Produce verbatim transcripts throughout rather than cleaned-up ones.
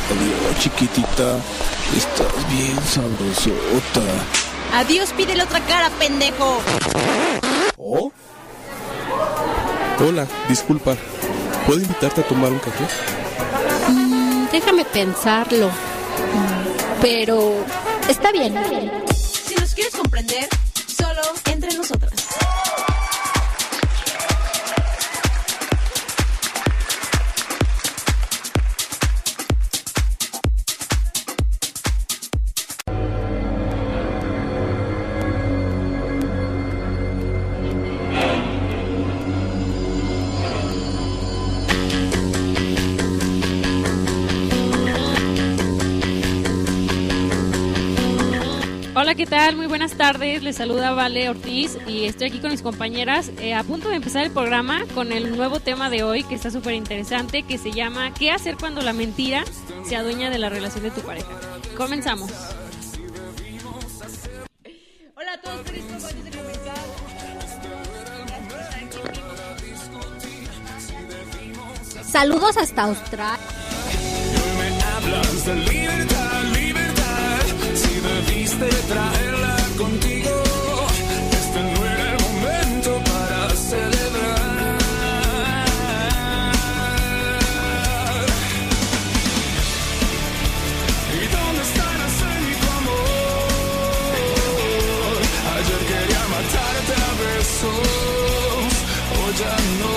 Adiós, chiquitita. Estás bien sabrosota. Adiós, pídele otra cara, pendejo. ¿Oh? Hola, disculpa. ¿Puedo invitarte a tomar un café? Mm, déjame pensarlo. Mm, pero está bien. Está bien. Si nos quieres comprender, solo entre nosotras. Hola, ¿qué tal? Muy buenas tardes, les saluda Vale Ortiz y estoy aquí con mis compañeras eh, a punto de empezar el programa con el nuevo tema de hoy que está súper interesante, que se llama ¿qué hacer cuando la mentira se adueña de la relación de tu pareja? Comenzamos. Hola a todos, feliz nuevo antes de comenzar. Saludos hasta Australia. Debiste traerla contigo. Este no era el momento para celebrar. ¿Y dónde están haciendo tu amor? Ayer quería matarte a besos, hoy ya no.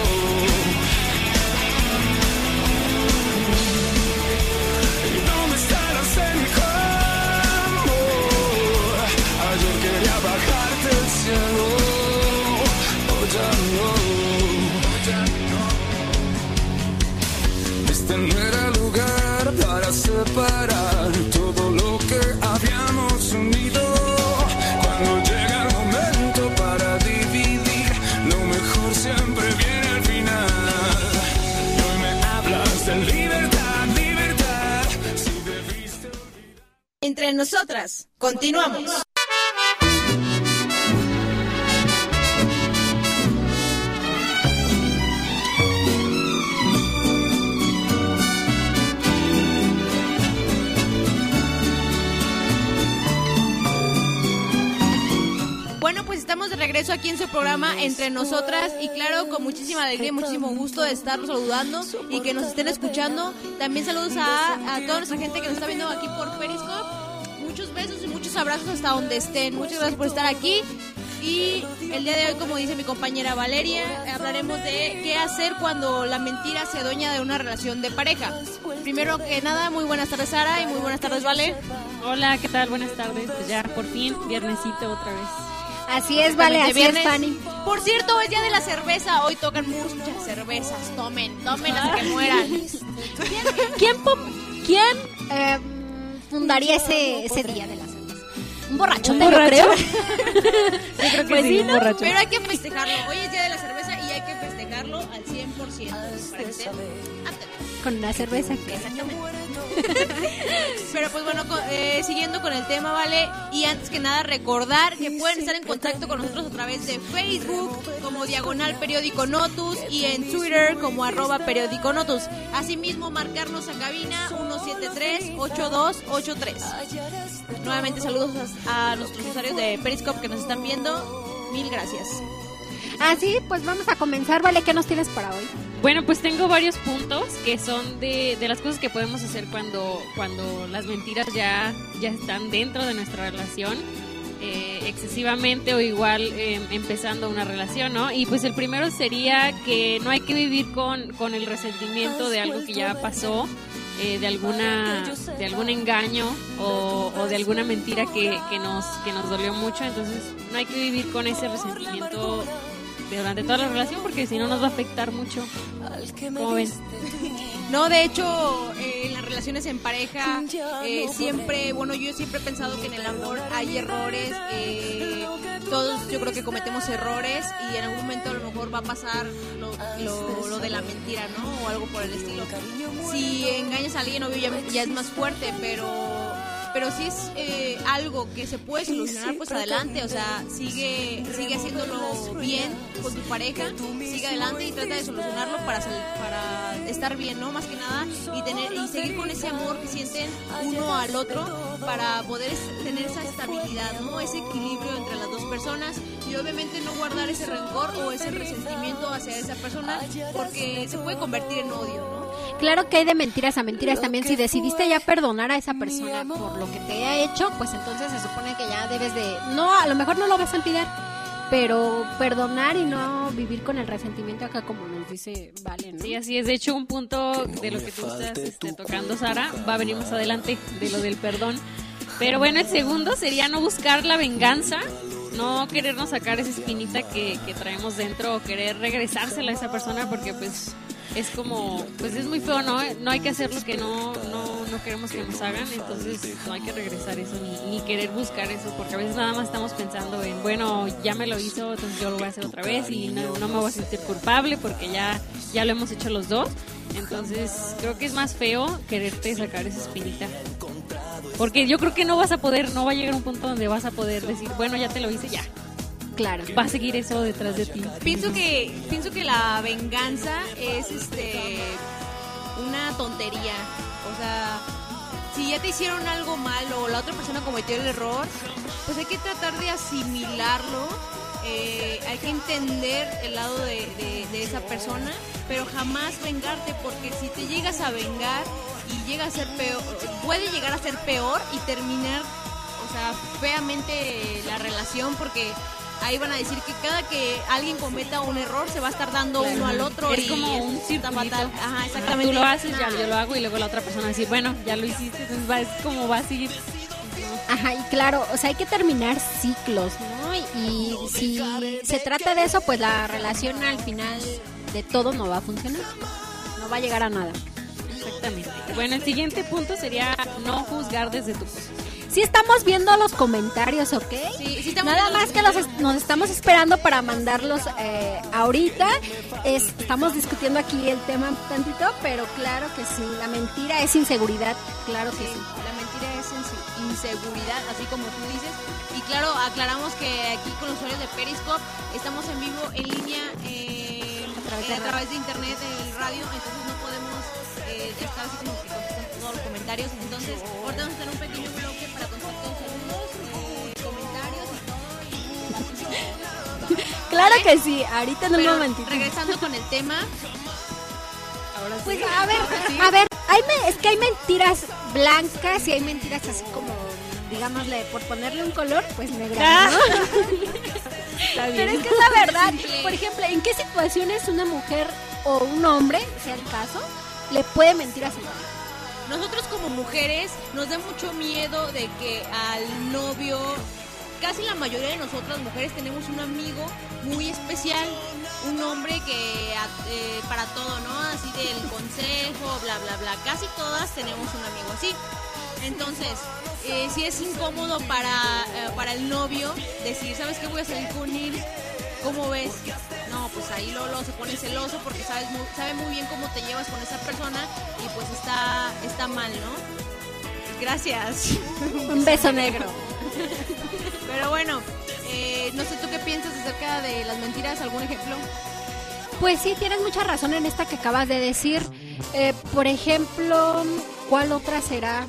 ¿Y dónde están haciendo bajarte el cielo, oh ya no, este no era el lugar para separar todo lo que habíamos unido. Cuando llega el momento para dividir, lo mejor siempre viene al final. Y hoy me hablas de libertad, libertad, si debiste olvidar. Entre nosotras, continuamos. Bueno, pues estamos de regreso aquí en su programa Entre Nosotras y claro, con muchísima alegría y muchísimo gusto de estarlos saludando y que nos estén escuchando. También saludos a, a toda nuestra gente que nos está viendo aquí por Periscope. Muchos besos y muchos abrazos hasta donde estén. Muchas gracias por estar aquí. Y el día de hoy, como dice mi compañera Valeria, hablaremos de qué hacer cuando la mentira se adueña de una relación de pareja. Primero que nada, muy buenas tardes Sara y muy buenas tardes Vale. Hola, ¿qué tal? Buenas tardes. Pues ya por fin, viernesito otra vez. Así es, Vale, así es, Fanny. Por cierto, es día de la cerveza. Hoy tocan muchas cervezas. Tomen, tomen hasta que mueran. ¿Quién, quién, quién eh, fundaría ese, ese día de la cerveza? Un borrachote, ¿Un borracho? yo creo. Yo creo que Pues sí, sí, un ¿no? borracho. Pero hay que festejarlo. Hoy es día de la cerveza y hay que festejarlo al cien por ciento. Para que estén atentos. Con una cerveza. Exactamente. Pero pues bueno, eh, siguiendo con el tema, ¿vale? Y antes que nada recordar que pueden estar en contacto con nosotros a través de Facebook como Diagonal Periódico Notus y en Twitter como arroba Periódico Notus. Asimismo, marcarnos a cabina uno siete tres, ocho dos ocho tres. Nuevamente saludos a, a nuestros usuarios de Periscope que nos están viendo. Mil gracias. Así, pues vamos a comenzar, Vale, ¿qué nos tienes para hoy? Bueno, pues tengo varios puntos que son de, de las cosas que podemos hacer cuando, cuando las mentiras ya, ya están dentro de nuestra relación, eh, excesivamente o igual eh, empezando una relación, ¿no? Y pues el primero sería que no hay que vivir con, con el resentimiento de algo que ya pasó, eh, de alguna de algún engaño o, o de alguna mentira que, que, nos, que nos dolió mucho. Entonces no hay que vivir con ese resentimiento durante toda la relación porque si no nos va a afectar mucho. ¿Cómo ven? No, de hecho, eh, en las relaciones en pareja eh, siempre, bueno, yo siempre he pensado que en el amor hay errores, eh, todos yo creo que cometemos errores y en algún momento a lo mejor va a pasar lo, lo, lo de la mentira, ¿no? O algo por el estilo. Si engañas a alguien, obvio, ya, ya es más fuerte, pero pero si es eh, algo que se puede solucionar, pues adelante, o sea, sigue sigue haciéndolo bien con tu pareja, sigue adelante y trata de solucionarlo para sal- para estar bien, ¿no? Más que nada, y tener y seguir con ese amor que sienten uno al otro para poder es- tener esa estabilidad, ¿no? Ese equilibrio entre las dos personas y obviamente no guardar ese rencor o ese resentimiento hacia esa persona porque se puede convertir en odio, ¿no? Claro que hay de mentiras a mentiras también. Si decidiste ya perdonar a esa persona por lo que te ha hecho, pues entonces se supone que ya debes de... No, a lo mejor no lo vas a olvidar, pero perdonar y no vivir con el resentimiento acá, como nos dice Vale, ¿no? Sí, así es. De hecho, un punto de lo que tú estás este, tocando, Sara, va a venir más adelante, de lo del perdón. Pero bueno, el segundo sería no buscar la venganza, no querernos sacar esa espinita que, que traemos dentro o querer regresársela a esa persona porque pues es como, pues es muy feo, ¿no? No hay que hacer lo que no, no, no queremos que nos hagan, entonces no hay que regresar eso ni, ni querer buscar eso, porque a veces nada más estamos pensando en, bueno, ya me lo hizo, entonces yo lo voy a hacer otra vez y no, no me voy a sentir culpable porque ya, ya lo hemos hecho los dos. Entonces creo que es más feo quererte sacar esa espinita, porque yo creo que no vas a poder, no va a llegar a un punto donde vas a poder decir, bueno, ya te lo hice, ya. Claro. Va a seguir eso detrás de ti. Pienso que pienso que la venganza es este una tontería. O sea, si ya te hicieron algo malo o la otra persona cometió el error, pues hay que tratar de asimilarlo. Eh, hay que entender el lado de, de, de esa persona, pero jamás vengarte, porque si te llegas a vengar y llega a ser peor, puede llegar a ser peor y terminar, o sea, feamente la relación, porque ahí van a decir que cada que alguien cometa un error se va a estar dando Claro. uno al otro. Es y como un está circulito. fatal. Ajá, Ajá, exactamente. tú lo haces, ya yo lo hago y luego la otra persona dice, bueno, ya lo hiciste, entonces va, es como va a seguir. Ajá, y claro, o sea, hay que terminar ciclos, ¿no? Y si se trata de eso, pues la relación al final de todo no va a funcionar. No va a llegar a nada. Exactamente. Bueno, el siguiente punto sería no juzgar desde tu posición. Sí estamos viendo los comentarios, ¿ok? Sí, sí estamos Nada viendo más los que los es- nos estamos esperando para mandarlos eh, ahorita. Es, estamos discutiendo aquí el tema un tantito, pero claro que sí, la mentira es inseguridad, claro que sí. La mentira es inse- inseguridad, así como tú dices. Y claro, aclaramos que aquí con los usuarios de Periscope estamos en vivo, en línea, eh, A través de a través de internet, en el radio, entonces no podemos eh, estar así como que contestando todos los comentarios. Entonces, ahorita vamos a tener un pequeño bloque para contestar todos los saludos, y comentarios y todo. Claro que sí, ahorita en un Pero momentito. regresando con el tema, Ahora sí. Pues a ver, a ver, hay me- es que hay mentiras blancas y hay mentiras así como, digámosle, por ponerle un color, pues negras, ¿no? Está bien. Pero es que es la verdad. Por ejemplo, ¿en qué situaciones una mujer o un hombre, sea el caso, le puede mentir a su pareja? nosotros como mujeres nos da mucho miedo de que al novio, casi la mayoría de nosotras mujeres tenemos un amigo muy especial, un hombre que eh, para todo, ¿no? Así del consejo, bla, bla, bla. Casi todas tenemos un amigo así. Entonces, eh, si es incómodo para, eh, para el novio decir, ¿sabes qué? Voy a salir con él. ¿Cómo ves? No, pues ahí Lolo se pone celoso porque sabes muy, sabe muy bien cómo te llevas con esa persona y pues está, está mal, ¿no? Gracias. Un beso negro. Pero bueno, eh, no sé tú qué piensas acerca de las mentiras, ¿algún ejemplo? Pues sí, tienes mucha razón en esta que acabas de decir. Eh, por ejemplo, ¿cuál otra será?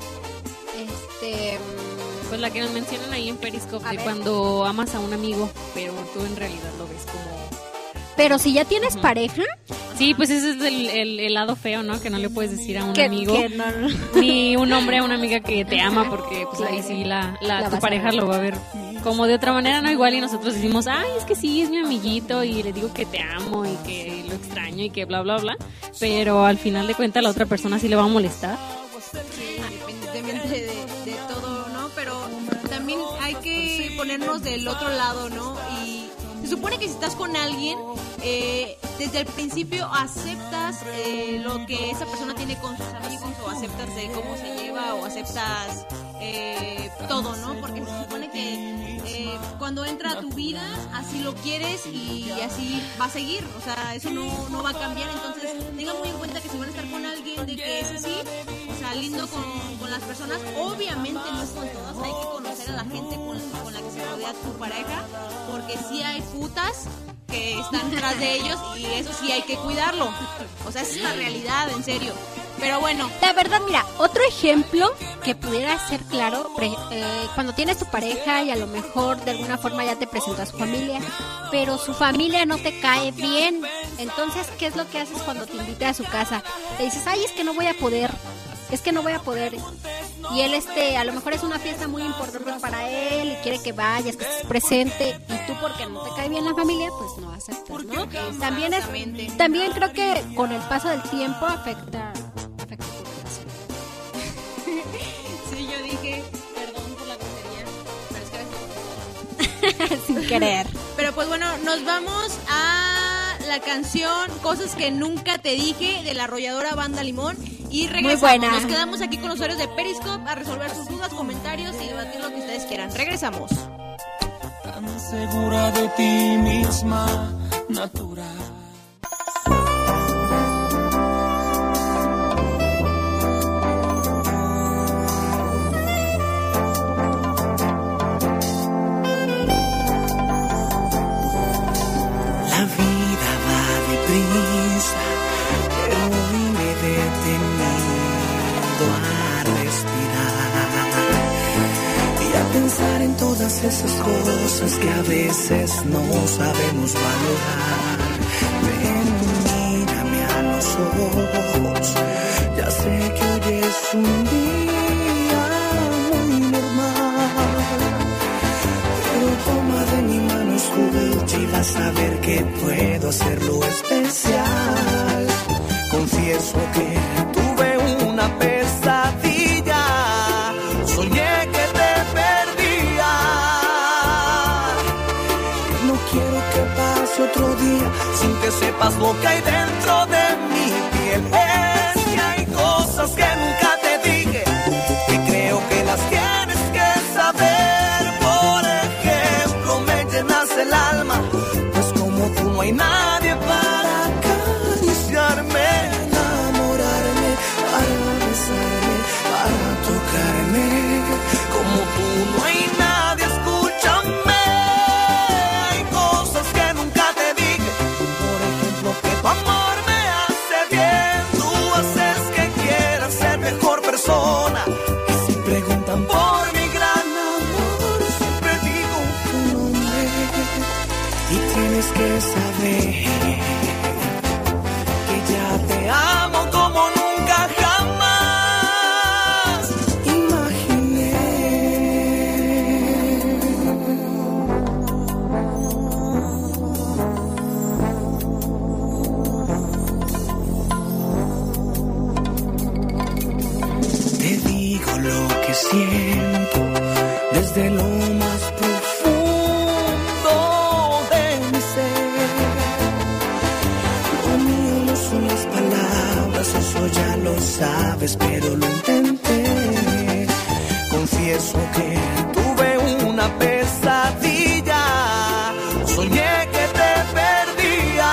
Este... Pues la que nos mencionan ahí en Periscope, A de ver. cuando amas a un amigo, pero tú en realidad lo ves como... Pero si ya tienes Ujú. pareja, Sí, pues ese es el, el, el lado feo, ¿no? Que no le puedes decir a un que, amigo, que no, ni un hombre a una amiga que te ama, porque pues ahí sí la, la, La tu vas a pareja ver. lo va a ver como de otra manera, ¿no? Igual y nosotros decimos, ay, es que sí, es mi amiguito y le digo que te amo y que lo extraño y que bla, bla, bla, pero al final de cuentas la otra persona sí le va a molestar. Sí, independientemente de, de todo, ¿no? Pero también hay que ponernos del otro lado, ¿no? Y se supone que si estás con alguien, eh, desde el principio aceptas eh, lo que esa persona tiene con sus amigos, o aceptas de cómo se lleva, o aceptas eh, todo, ¿no? Porque se supone que eh, cuando entra a tu vida, así lo quieres y así va a seguir. O sea, eso no, no va a cambiar. Entonces, tengan muy en cuenta que si van a estar con alguien de que es así, o sea, lindo con, con las personas, obviamente no es con todas, hay que conocer a la gente con, con la que se rodea tu pareja, porque sí hay putas que están detrás de ellos y eso sí hay que cuidarlo. O sea, esa es la realidad, en serio. Pero bueno, la verdad, mira, otro ejemplo que pudiera ser claro, pre, eh, cuando tienes tu pareja y a lo mejor de alguna forma ya te presentó a su familia, pero su familia no te cae bien, entonces, ¿qué es lo que haces cuando te invita a su casa? Le dices, ay, es que no voy a poder, es que no voy a poder, y él, este, a lo mejor es una fiesta muy importante para él y quiere que vayas, que estés presente, y tú porque no te cae bien la familia, pues no aceptas, ¿no? También es, también creo que con el paso del tiempo afecta... Sí, yo dije, perdón por la grosería, pero es que sin querer. Pero pues bueno, nos vamos a la canción Cosas que nunca te dije de la arrolladora Banda Limón y regresamos. Muy buena. Nos quedamos aquí con los usuarios de Periscope a resolver sus dudas, comentarios y debatir lo que ustedes quieran. Regresamos. Tan segura de ti misma, natural. La vida va deprisa, pero hoy me he detenido a respirar y a pensar en todas esas cosas que a veces no sabemos valorar. Ven, mírame a los ojos, ya sé que hoy es un día muy normal, pero toma de mi mano, escucha y vas a ver que puedo hacerlo especial. Confieso que tuve una pesadilla, soñé que te perdía. Y no quiero que pase otro día sin que sepas lo que hay dentro de mi piel. Es que hay cosas que nunca te dije, que creo que las tienes que saber. Por ejemplo, me llenas el alma, pues como tú no hay nadie para acariciarme, enamorarme, para besarme, para tocarme. Como tú no hay nadie, escúchame. Hay cosas que nunca te dije, por ejemplo, que tu amor me hace bien. Tú haces que quiera ser mejor persona, y si preguntan por mi gran amor, siempre digo tu nombre. Y tienes que saber que ya te amo como nunca jamás imaginé. Te digo lo que siento desde lo más profundo de mi ser. Lo mío no son las palabras, eso ya lo sabes, pero lo intenté. Confieso que tuve una pesadilla, soñé que te perdía.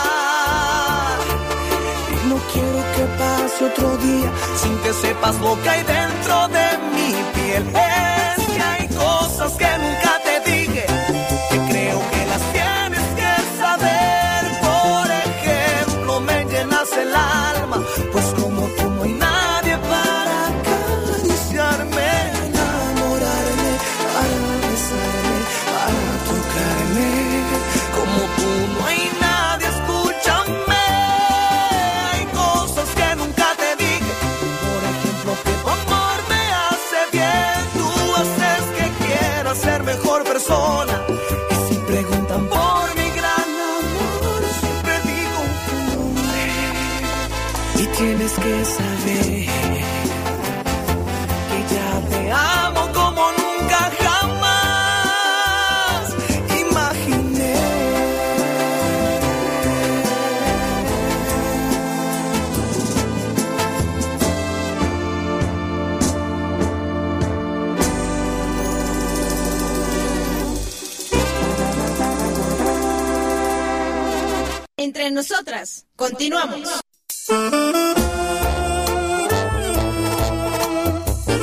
Y no quiero que pase otro día sin que sepas lo que hay dentro de mi piel. Es que hay cosas que nunca te dije, que creo que las tienes que saber. Por ejemplo, me llenas el alma, pues como tú no hay nadie para acariciarme, enamorarme, para besarme, para tocarme. Como tú no hay nadie, escúchame. Hay cosas que nunca te dije, por ejemplo, que tu amor me hace bien. Tú haces que quiera ser mejor persona, y si preguntan por mi gran amor, siempre digo tu nombre. Y tienes que saber que ya te amo como nunca jamás imaginé. Entre nosotras, continuamos.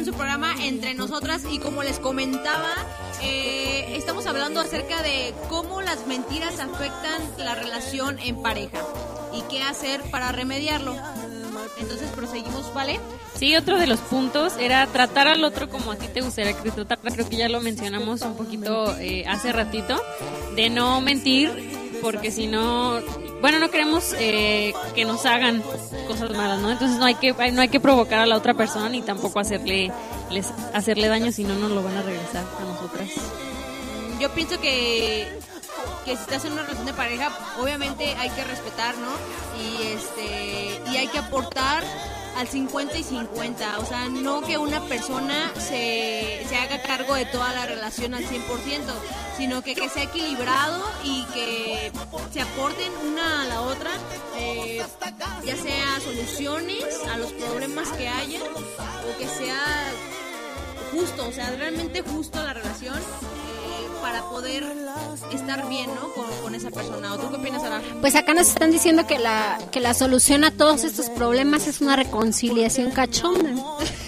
en su programa Entre Nosotras y como les comentaba, eh, estamos hablando acerca de cómo las mentiras afectan la relación en pareja y qué hacer para remediarlo. Entonces proseguimos, ¿vale? Sí, otro de los puntos era tratar al otro como a ti te gustaría que te tratara. Creo que ya lo mencionamos un poquito eh, hace ratito, de no mentir, porque si no, bueno, no queremos eh, que nos hagan cosas malas, ¿no? Entonces no hay que no hay que provocar a la otra persona ni tampoco hacerle les, hacerle daño, si no nos lo van a regresar a nosotras. Yo pienso que que si estás en una relación de pareja, obviamente hay que respetar, ¿no? Y este y hay que aportar al cincuenta y cincuenta, o sea, no que una persona se, se haga cargo de toda la relación al cien por ciento, sino que, que sea equilibrado y que se aporten una a la otra, eh, ya sea soluciones a los problemas que haya, o que sea justo, o sea, realmente justo la relación, eh, para poder estar bien, ¿no? Con, con esa persona. ¿O tú qué opinas, Ara? Pues acá nos están diciendo que la que la solución a todos estos problemas es una reconciliación cachonda. De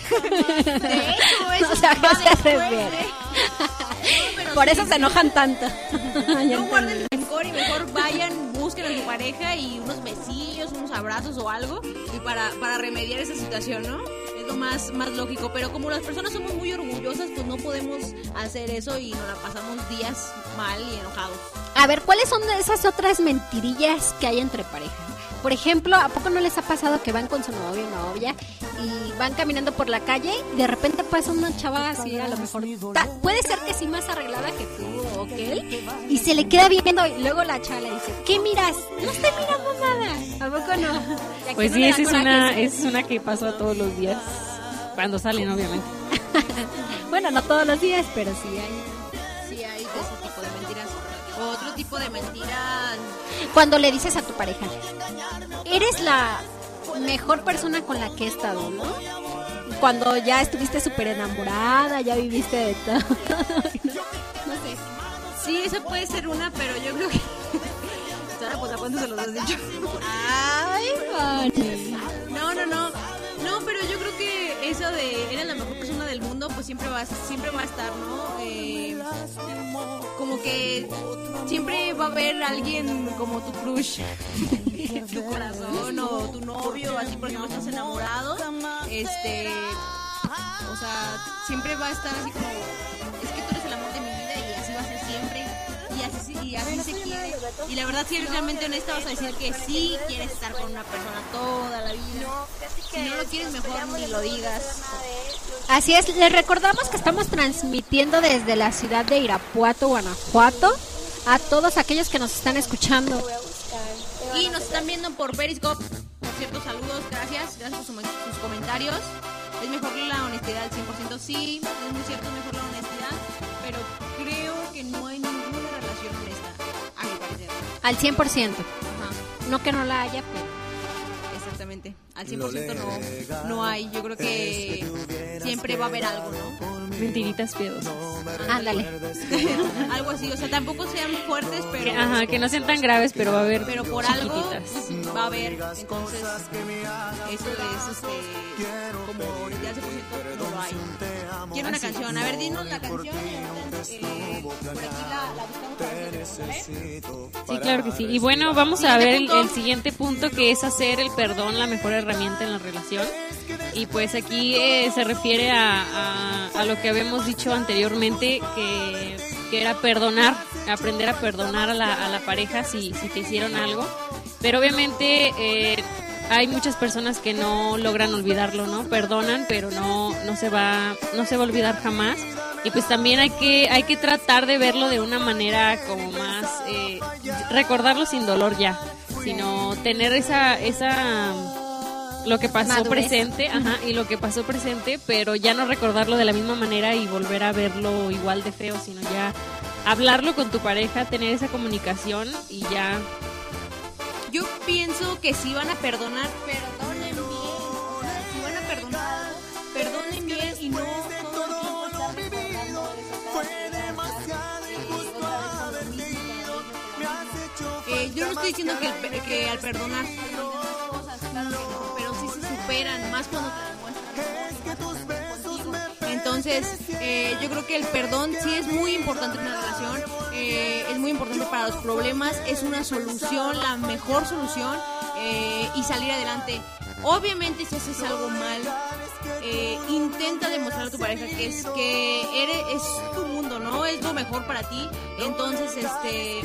hecho, eso O sea, va ¿qué se después, refiere? ¿eh? No, pero Por sí, eso se enojan tanto. Ya no guarden entendí. rencor y mejor vayan, busquen a su pareja y unos besillos, unos abrazos o algo, y para, para remediar esa situación, ¿no? Es lo más, más lógico, pero como las personas somos muy orgullosas, pues no podemos hacer eso y nos la pasamos días mal y enojados. A ver, ¿cuáles son de esas otras mentirillas que hay entre pareja? Por ejemplo, ¿a poco no les ha pasado que van con su novio o novia y van caminando por la calle y de repente pasa una chava así, a lo mejor, ta- puede ser que sí más arreglada que tú o que él, y se le queda viendo y luego la chava le dice, ¿qué miras? No estoy mirando nada. ¿A poco no? ¿Y a quién Pues no sí, le da esa es coraje una, eso? esa es una que pasa todos los días, cuando salen, obviamente. Bueno, no todos los días, pero sí hay. Sí, hay de ese tipo de mentiras. Otro tipo de mentiras. Cuando le dices a tu pareja, eres la mejor persona con la que he estado, ¿no? Cuando ya estuviste súper enamorada, ya viviste de todo. No sé. Sí, esa puede ser una, pero yo creo que. Sara, pues, ¿a cuánto se los has dicho? Ay, Fanny. No, no, no. No, pero yo creo que eso de eres la mejor persona del mundo, pues siempre va, a- siempre va a estar, ¿no? Eh, como que siempre va a haber alguien como tu crush en tu corazón, o tu novio, así por ejemplo estás enamorado, este, o sea, siempre va a estar así como, es que tú eres el amor de mi vida y así va a ser siempre. Y así, y así se quiere. Y la verdad, si eres realmente honesta, vas a decir que sí quieres estar con una persona toda la vida. Si no lo quieres, mejor ni lo digas. Así es, les recordamos que estamos transmitiendo desde la ciudad de Irapuato, Guanajuato, a todos aquellos que nos están escuchando. Y nos están viendo por Periscope. Por cierto, saludos, gracias. Gracias por su- sus comentarios. Es mejor la honestidad al cien por ciento. Sí, es muy cierto, es mejor la honestidad. Pero creo que no hay ninguna relación honesta, a mi parecer. Al cien por ciento. Ajá. No que no la haya, pero... Exactamente, al cien por ciento no, no hay, yo creo que siempre va a haber algo, ¿no? Mentiritas piadosas. Ándale. Algo así, o sea, tampoco sean fuertes, pero, Que, ajá, que no sean tan graves, pero va a haber pero por algo chiquititas. va a haber, entonces eso es este, como ya al cien por ciento no lo hay. Quiero una canción, a ver, dinos la canción y entonces, eh, por aquí la, la buscamos para nosotros, ¿vale? Sí, claro que sí. Y bueno, vamos a Siguiente ver el, punto. el siguiente punto, que es hacer el perdón la mejor herramienta en la relación. Y pues aquí eh, se refiere a, a, a lo que habíamos dicho anteriormente, que, que era perdonar, aprender a perdonar a la, a la pareja si, si te hicieron algo. Pero obviamente eh, hay muchas personas que no logran olvidarlo, ¿no? Perdonan, pero no, no se va, no se va a olvidar jamás. Y pues también hay que, hay que tratar de verlo de una manera como más, eh, recordarlo sin dolor ya, sino tener esa, esa, lo que pasó Madurez. presente, ajá, y lo que pasó presente, pero ya no recordarlo de la misma manera y volver a verlo igual de feo, sino ya hablarlo con tu pareja, tener esa comunicación y ya. Yo pienso que si van a perdonar, perdonen bien. O sea, si van a perdonar, perdonen bien y no todo el tiempo estar recordando eso. Eh, yo no estoy diciendo que, el pe- que al perdonar se olviden las cosas, claro que no, pero sí se superan, más cuando te demuestran cosas, contigo. Entonces, eh, yo creo que el perdón sí es muy importante en una relación, eh, es muy importante para los problemas, es una solución, la mejor solución, eh, y salir adelante. Obviamente, si haces algo mal, eh, intenta demostrar a tu pareja que es que eres, es tu mundo, ¿no? Es lo mejor para ti. Entonces, este,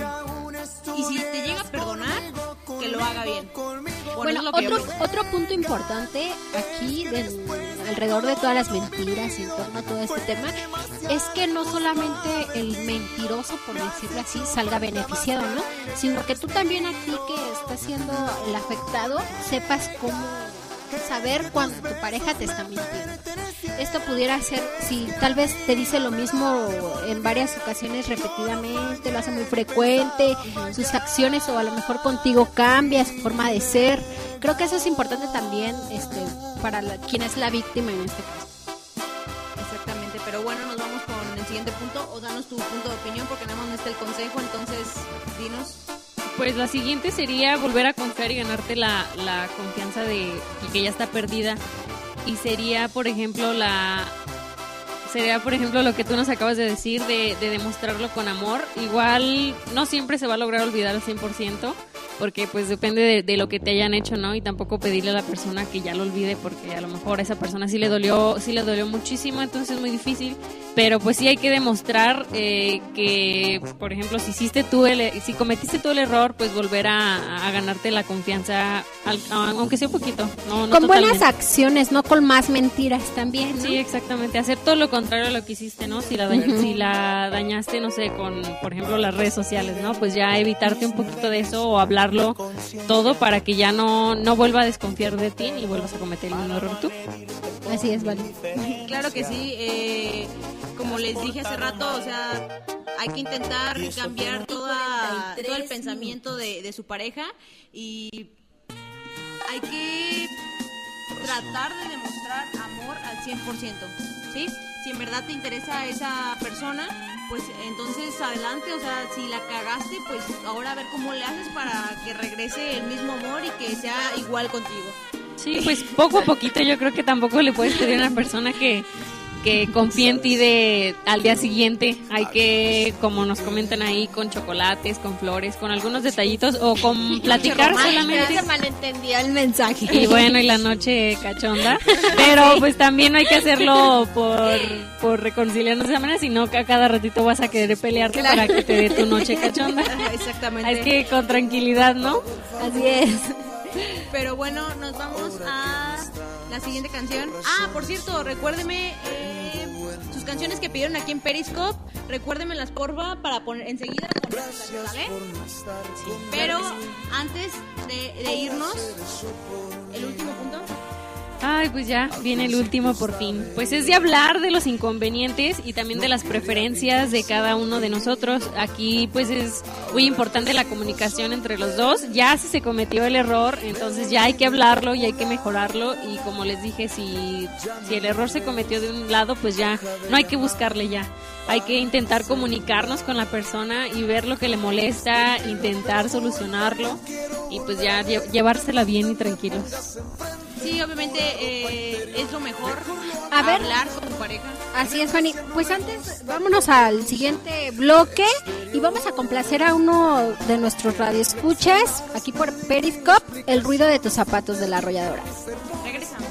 y si te llega a perdonar, que lo haga bien. Bueno, Bueno, otro, otro punto importante aquí de, alrededor de todas las mentiras y en torno a todo este tema es que no solamente el mentiroso, por decirlo así, salga beneficiado, ¿no? Sino que tú también a ti que estás siendo el afectado sepas cómo saber cuando tu pareja te está mintiendo. Esto pudiera ser, si tal vez te dice lo mismo en varias ocasiones repetidamente, lo hace muy frecuente, sus acciones o a lo mejor contigo cambia su forma de ser. Creo que eso es importante también este, para la, quien es la víctima en este caso. Exactamente, pero bueno, nos vamos con el siguiente punto, o danos tu punto de opinión porque nada más no está el consejo, entonces dinos. Pues la siguiente sería volver a confiar y ganarte la, la confianza de que ya está perdida. Y sería, por ejemplo, la sería por ejemplo lo que tú nos acabas de decir, de, de demostrarlo con amor. Igual no siempre se va a lograr olvidar al cien por ciento, porque pues depende de, de lo que te hayan hecho, ¿no? Y tampoco pedirle a la persona que ya lo olvide, porque a lo mejor a esa persona sí le dolió, sí le dolió muchísimo, entonces es muy difícil. Pero pues sí hay que demostrar eh, que, por ejemplo, si hiciste tú el, si cometiste tú el error, pues volver a, a ganarte la confianza, al, aunque sea un poquito. No, no con totalmente. buenas acciones, no con más mentiras también, ¿no? Sí, exactamente. Hacer todo lo contrario a lo que hiciste, ¿no? Si la, da- Uh-huh. si la dañaste, no sé, con, por ejemplo, las redes sociales, ¿no? Pues ya evitarte un poquito de eso o hablarlo todo para que ya no, no vuelva a desconfiar de ti ni vuelvas a cometer el mismo error tú. Así es, Vale. Claro que sí, eh, como les dije hace rato, o sea, hay que intentar cambiar toda, todo el pensamiento de, de su pareja y hay que tratar de demostrar amor al cien por ciento, ¿sí? Si en verdad te interesa esa persona, pues entonces adelante, o sea, si la cagaste, pues ahora a ver cómo le haces para que regrese el mismo amor y que sea igual contigo. Sí, pues poco a poquito yo creo que tampoco le puedes pedir a una persona que, que confíe en ti de al día siguiente. Hay que, como nos comentan ahí, con chocolates, con flores, con algunos detallitos o con platicar solamente. Se malentendía el mensaje. Y bueno, y la noche cachonda. Pero pues también no hay que hacerlo por, por reconciliarnos de esa manera, sino que a cada ratito vas a querer pelearte para que te dé tu noche cachonda. Exactamente. Es que con tranquilidad, ¿no? Así es. Pero bueno, nos vamos a la siguiente canción. Ah, por cierto, recuérdeme eh, sus canciones que pidieron aquí en Periscope. Recuérdemelas, porfa, para poner enseguida ponerlas, ¿vale? Sí, pero antes de, de irnos, el último punto. Ay, pues ya viene el último por fin. Pues es de hablar de los inconvenientes y también de las preferencias de cada uno de nosotros. Aquí pues es muy importante la comunicación entre los dos. Ya si se cometió el error, entonces ya hay que hablarlo y hay que mejorarlo. Y como les dije, si, si el error se cometió de un lado, pues ya no hay que buscarle ya. Hay que intentar comunicarnos con la persona y ver lo que le molesta, intentar solucionarlo y pues ya lle- llevársela bien y tranquilos. Sí, obviamente eh, es lo mejor. A ver. Hablar con tu pareja. Así es, Fanny. Pues antes, vámonos al siguiente bloque y vamos a complacer a uno de nuestros radioescuchas aquí por Periscope, El ruido de tus zapatos de La Arrolladora. Regresamos.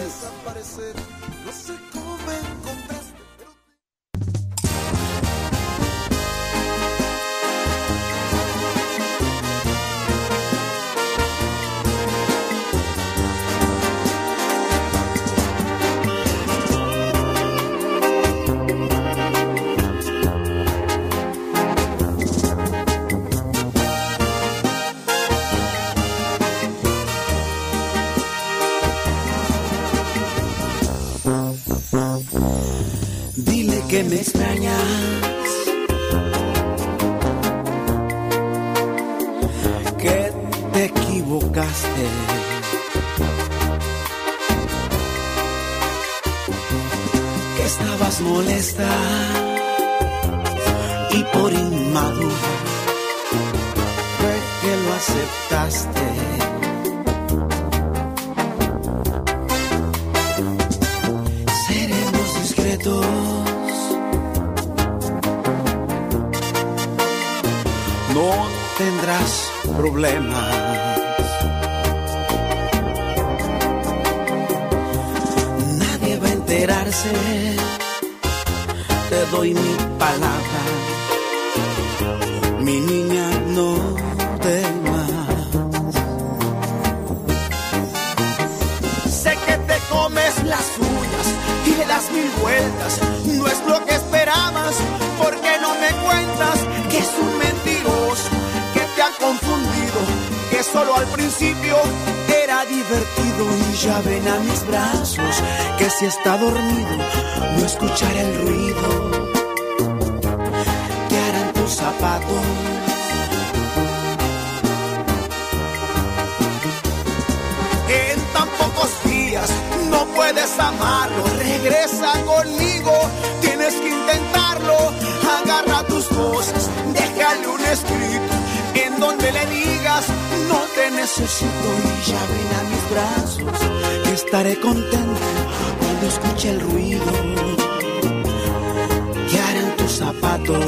Dile que me extrañas, que te equivocaste, que estabas molesta y por inmadura fue que lo aceptaste. Seremos discretos no tendrás problemas. Nadie va a enterarse, te doy mi palabra. Mi niña, no temas. Sé que te comes las uñas y le das mil vueltas. No es lo que esperabas, porque no me cuentas que es un mentiroso, que te ha confundido, que solo al principio era divertido. Y ya ven a mis brazos, que si está dormido no escuchará el ruido que harán tus zapatos. En tan pocos días no puedes amarlo. Regresa conmigo, tienes que intentarlo. Agarra tus cosas, déjale un escrito en donde le digas: no te necesito. Y ya ven a mis brazos, que estaré contento cuando escuche el ruido que harán tus zapatos.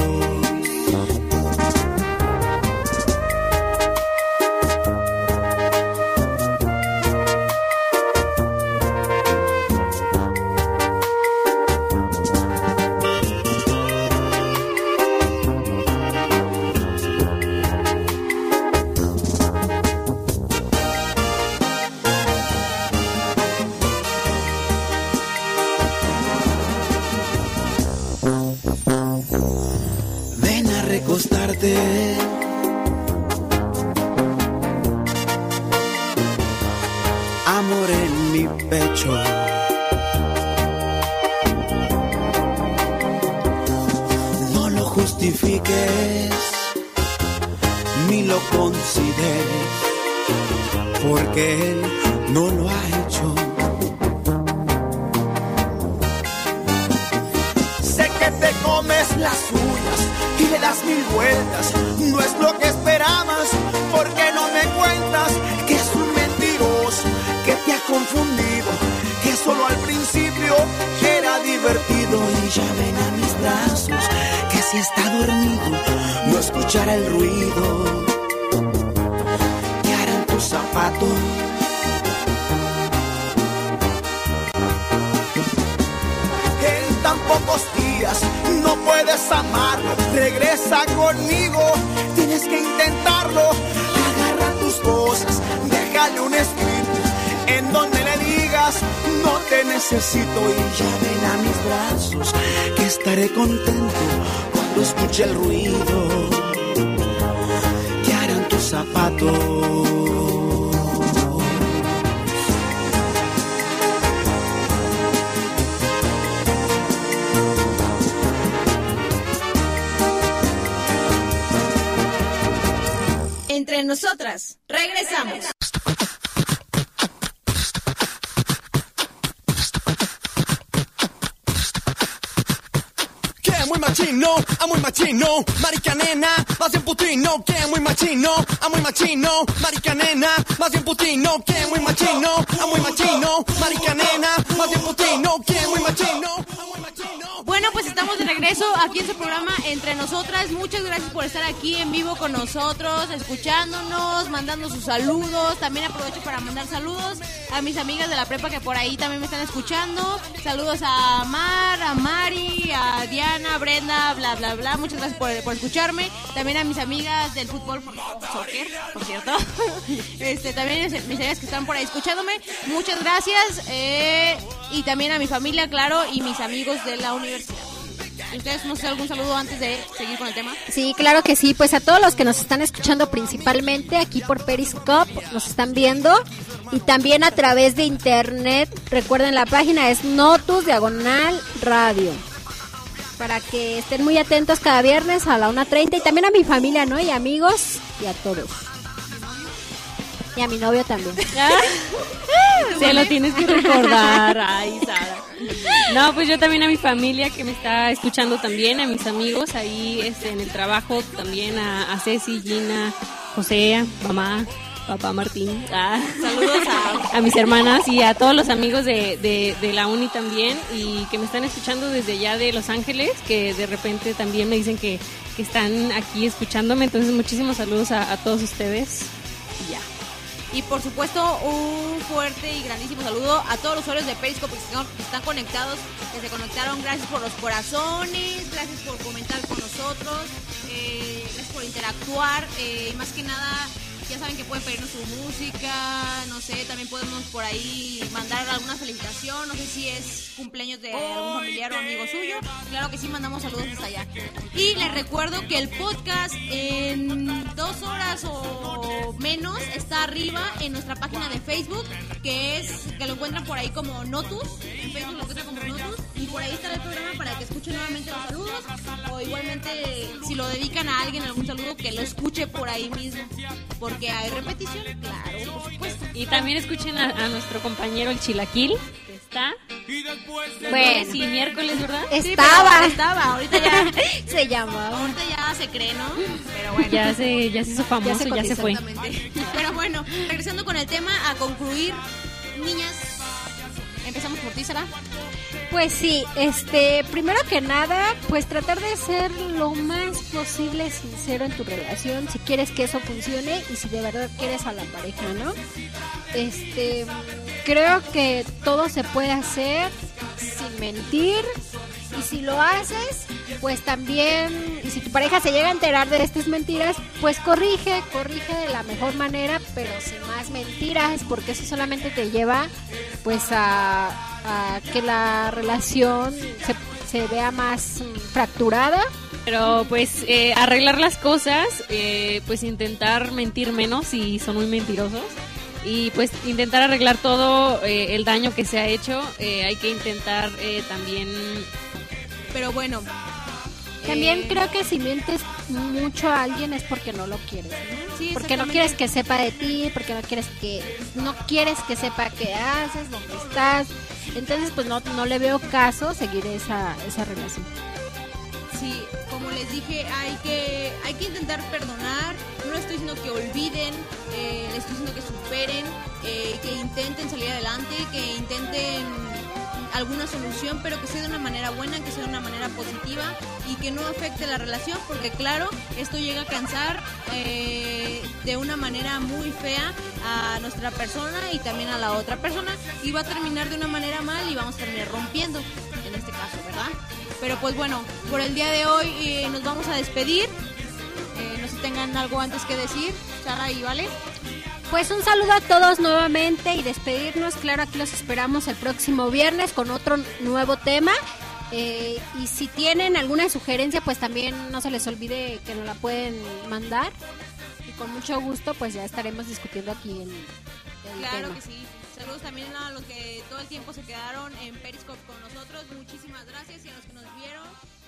Amor en mi pecho, no lo justifiques ni lo consideres, porque él no lo ha hecho. Sé que te comes las uñas y le das mil vueltas. No es lo que esperabas, porque no me cuentas que es un mentiroso, que te ha confundido, que solo al principio era divertido. Y ya ven a mis brazos, que si está dormido no escuchará el ruido que harán tus zapatos. En tan pocos días no puedes amarlo. Regresa conmigo, tienes que intentarlo. Agarra tus cosas, déjale un escrito en donde le digas: no te necesito. Y ya ven a mis brazos, que estaré contento cuando escuche el ruido que harán tus zapatos. Entre nosotras, regresamos. Que muy machino, a muy machino, marica nena, más bien putino. Que muy machino, a muy machino, marica nena, más bien putino. Que muy machino, a muy machino, marica nena, más bien putino. Que muy machino, a muy machino. Bueno, pues estamos de regreso aquí en su programa Entre Nosotras. Muchas gracias por estar aquí en vivo con nosotros, escuchándonos, mandando sus saludos. También aprovecho para mandar saludos a mis amigas de la prepa que por ahí también me están escuchando. Saludos a Mar, a Mari, a Diana, a Brenda, bla, bla, bla. Muchas gracias por, por escucharme. También a mis amigas del fútbol, soccer, por cierto. Este, también mis amigas que están por ahí escuchándome. Muchas gracias. Eh, y también a mi familia, claro, y mis amigos de la universidad. ¿Ustedes no sé algún saludo antes de seguir con el tema? Sí, claro que sí. Pues a todos los que nos están escuchando principalmente aquí por Periscope, nos están viendo. Y también a través de internet. Recuerden, la página es Notus Diagonal Radio. Para que estén muy atentos cada viernes a la una treinta. Y también a mi familia, ¿no? Y amigos y a todos. Y a mi novio también. Se lo tienes que recordar. Ay, Sara. No, pues yo también a mi familia que me está escuchando también, a mis amigos ahí este, en el trabajo, también a, a Ceci, Gina, José, mamá, papá Martín. Ah. Saludos a... a mis hermanas y a todos los amigos de, de, de la uni también y que me están escuchando desde allá de Los Ángeles, que de repente también me dicen que, que están aquí escuchándome. Entonces, muchísimos saludos a, a todos ustedes. Y ya. Y por supuesto, un fuerte y grandísimo saludo a todos los usuarios de Periscope que están, que están conectados, que se conectaron. Gracias por los corazones, gracias por comentar con nosotros, eh, gracias por interactuar. Eh, y más que nada, ya saben que pueden pedirnos su música, no sé, también podemos por ahí mandar alguna felicitación, no sé si es cumpleaños de algún familiar o amigo suyo. Claro que sí, mandamos saludos hasta allá. Y les recuerdo que el podcast en dos horas o menos está arriba en nuestra página de Facebook, que es, que lo encuentran por ahí como Notus, en Facebook lo encuentran como Notus, y por ahí está el programa para que escuchen nuevamente los saludos, o igualmente si lo dedican a alguien algún saludo, que lo escuche por ahí mismo, porque hay repetición, claro, por supuesto. Y también escuchen a, a nuestro compañero el Chilaquil, que está... Bueno, sí, miércoles, ¿verdad? Estaba. Sí, estaba, ahorita ya Se llamaba. ahorita ya se cree, ¿no? Pero bueno. Ya se, ya se hizo famoso, Ya se ya se, fue. Exactamente. Pero bueno, regresando con el tema, a concluir, niñas, empezamos por ti, Sara. Pues sí, este, primero que nada, pues tratar de ser lo más posible sincero en tu relación, si quieres que eso funcione y si de verdad quieres a la pareja, ¿no? Este, creo que todo se puede hacer sin mentir, y si lo haces, pues también, y si tu pareja se llega a enterar de estas mentiras, pues corrige, corrige de la mejor manera, pero sin más mentiras, porque eso solamente te lleva pues a, a que la relación se, se vea más mm, fracturada. Pero pues eh, arreglar las cosas, eh, pues intentar mentir menos si son muy mentirosos. Y pues intentar arreglar todo eh, el daño que se ha hecho. Eh, hay que intentar eh, también... Pero bueno, También eh, creo que si mientes mucho a alguien es porque no lo quieres, ¿no? Sí, Porque no exactamente. quieres que sepa de ti, porque no quieres que no quieres que sepa qué haces, dónde estás. Entonces, pues no no le veo caso seguir esa esa relación. sí, como les dije, hay que hay que intentar perdonar. No estoy diciendo que olviden, eh, les estoy diciendo que superen, eh, que intenten salir adelante, que intenten alguna solución, pero que sea de una manera buena, que sea de una manera positiva y que no afecte la relación, porque claro, esto llega a cansar eh, de una manera muy fea a nuestra persona y también a la otra persona, y va a terminar de una manera mal y vamos a terminar rompiendo, en este caso, ¿verdad? Pero pues bueno, por el día de hoy eh, nos vamos a despedir. Eh, no sé si tengan algo antes que decir, Sara y Vale. Pues un saludo a todos nuevamente y despedirnos. Claro, aquí los esperamos el próximo viernes con otro nuevo tema. Eh, y si tienen alguna sugerencia, pues también no se les olvide que nos la pueden mandar. Y con mucho gusto, pues ya estaremos discutiendo aquí en el Claro tema. que sí. Saludos también a los que todo el tiempo se quedaron en Periscope con nosotros. Muchísimas gracias, y a los que nos vieron.